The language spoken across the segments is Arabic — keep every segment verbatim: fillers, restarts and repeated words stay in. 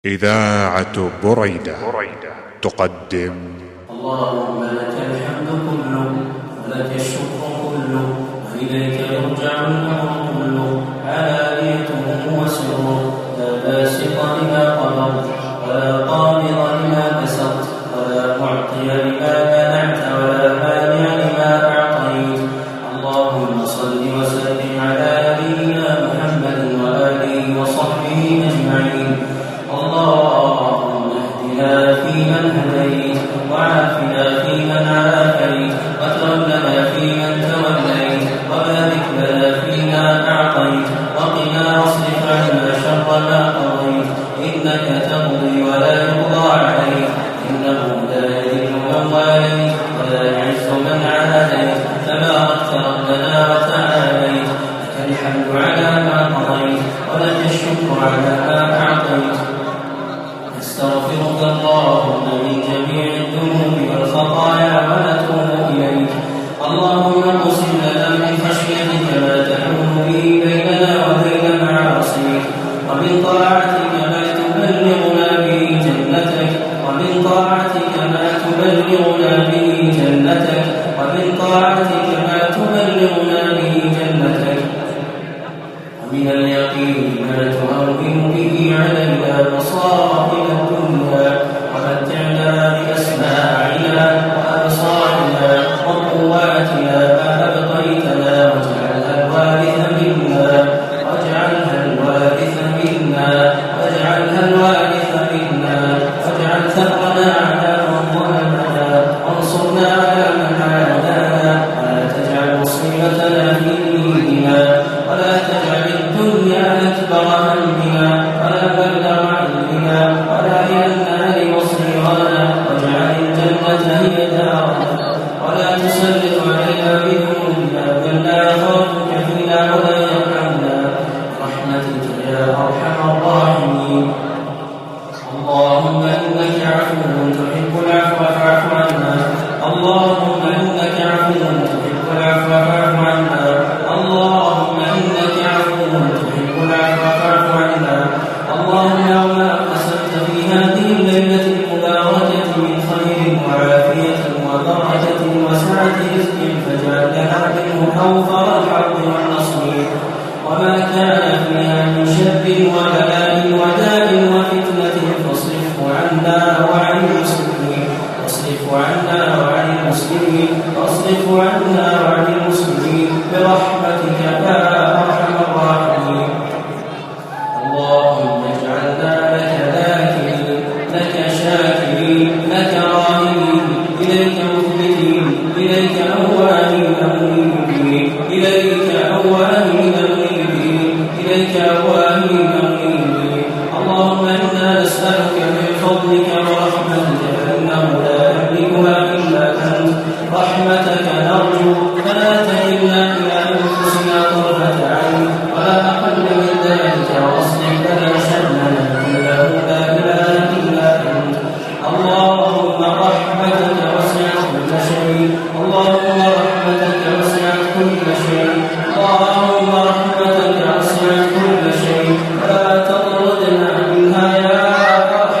إذاعة بريدة تقدم. اللهم لك الحمد كله ولك الشكر كله وإليك يرجع الأمر كله، علانيته وسره، لا باسط لما قبضت ولا قابض لما بسطت ولا معطي لما منعت ولا مانع لما أعطيت. اللهم صل وسلم على نبينا محمد وآله وصحبه أجمعين. اللهم اهدنا فيمن هديت وعافنا فيمن عافيت وتولنا فيمن توليت وبارك لنا فيما أعطيت وقنا واصرف عنا شر ما قضيت، إنك تقضي ولا يقضى عليك، إنه لا يذل من واليت ولا يعز من عاديت، تباركت ربنا وتعاليت، لك الحمد على ما قضيت ولك الشكر على ما أعطيت. نستغفرك اللهم من جميع الذنوب والخطايا ونتوب إليك. اللهم اقسم لنا من خشيتك ما تحول به بيننا وبين معاصيك، ومن طاعتك ما تبلغنا به جنتك، ومن طاعتك ما تبلغنا به جنتك، ومن طاعتك ما تبلغنا به جنتك، ومن اليقين ما تهون به علينا مصائب الدنيا، ومتعنا بأسماعنا وأبصارنا وقواتنا ما أبقيتنا، واجعلها الوارث منا واجعلها الوارث منا واجعلها الوارث منا واجعل ثأرنا على من ظلمنا وانصرنا على من عادانا، ولا تجعل مصيبتنا في ديننا، ولا تجعل الدنيا أكبر همنا ولا بلغ علمنا ولا إلى النار مصيرنا، واجعل الجنة هي دارنا، ولا تسلط علينا بذنوبنا من لا يخافك فينا ولا يرحمنا، برحمتك يا أرحم الراحمين. اللهم إنك عفو تحب العفو فاعف عنا، اللهم إنك عفو تحب العفو فاعف عنا، اللهم إنك عفو تحب العفو فاعف عنا. اللهم وما قسمت في هذه الليلة المباركة من خير وعافية وبركة وسعة رزق فاجعل لنا منه أوفر الحظ والنصير، وما كان فيها من شر وبلاء وداء وفتنة فاصرفه عنا وعن المسلمين، واصرفه عنا وعن المسلمين، واصرفه عنا وعن المسلمين برحمتك يا أرحم الراحمين. اللهم اجعلنا لك ذاكرين، لك شاكرين، لك راهبين، إليك مخبتين، إليك أوابين منيبين، إليك أوابين منيبين، إليك أوابين منيبين. اللهم إنا نسألك من فضلك ورحمتك فإنه لا يملكها إلا أنت، رحمتك نرجو فلا تكلنا إلى أنفسنا طرفة عين ولا أقل من ذلك، واصلح لنا شأننا كله لا إله إلا أنت. اللهم رحمتك وسعت كل شيء، اللهم رحمتك وسعت كل شيء، اللهم رحمتك وسعت كل شيء، لا تطردنا منها يا أرحم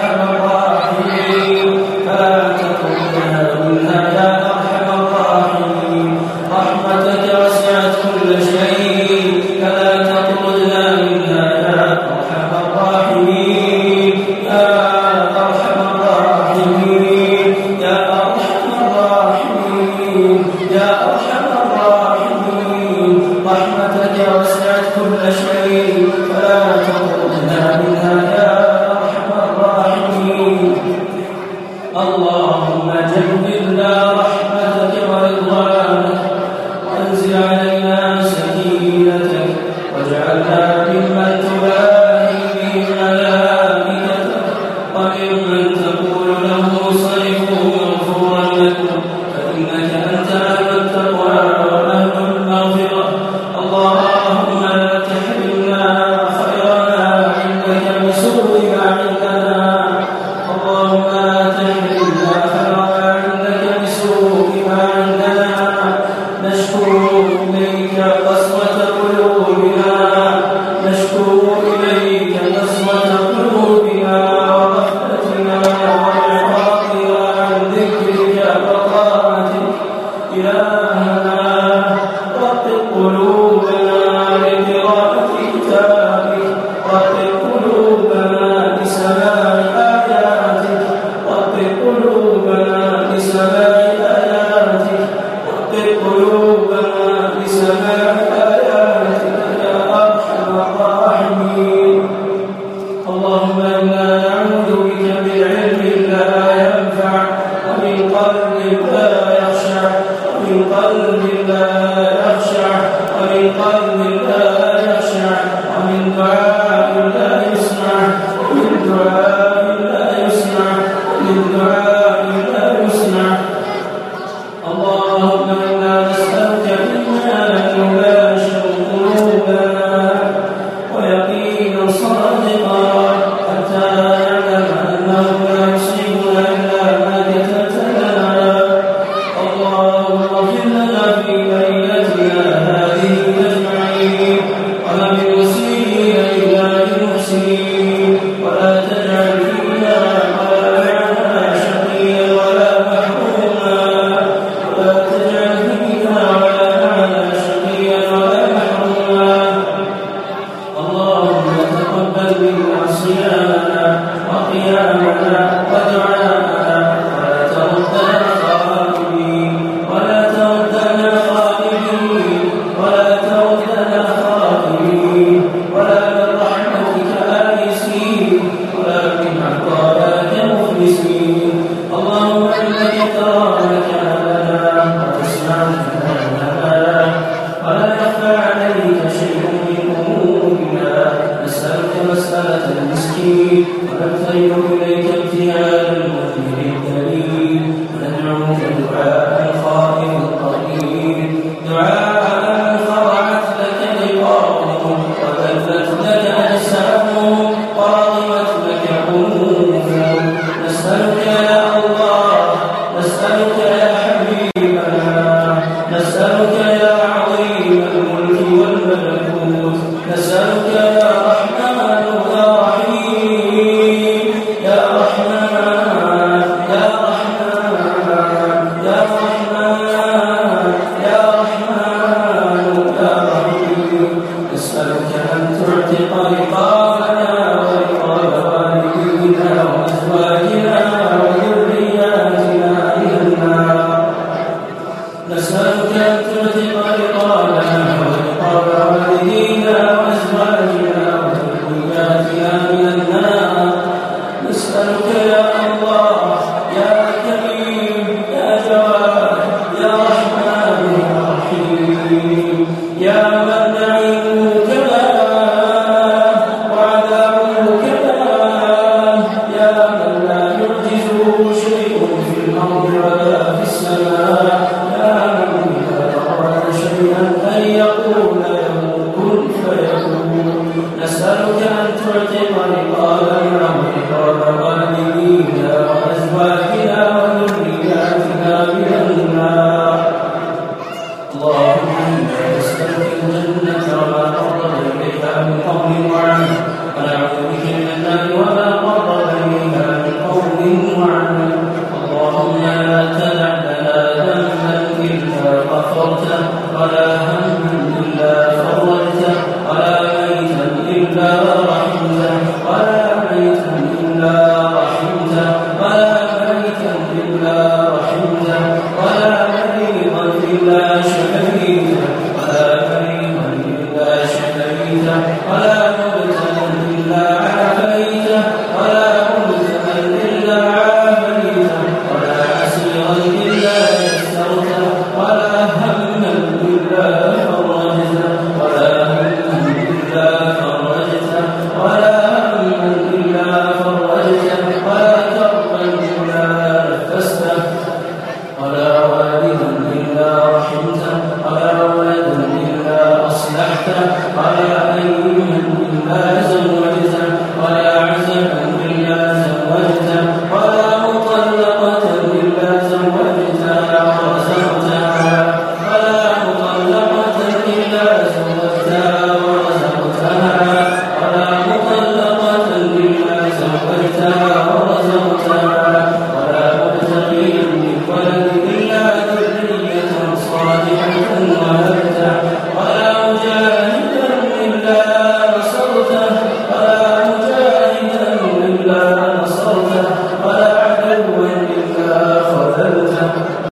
إليك ابتهالا وجهك الكريم وندعوك دعاء الخائف القريب دعاء خضعت لك رقابهم وذلت لك أجسامهم ورغبت لك قلوبهم نسألك يا الله نسألك يا حبيبنا نسألك يا عظيم الملك والملكوت نسألك يا رحمن يا رحيم يا رحمن يا رحمن يا رحمن يا رحمن يا رحيم نسألك أن تعتق رقابنا ورقاب والدينا وأزواجنا وذرياتنا من النار نسألك أن تعتق رقابنا ورقاب والدينا وأزواجنا وذرياتنا من النار نسألك يا الله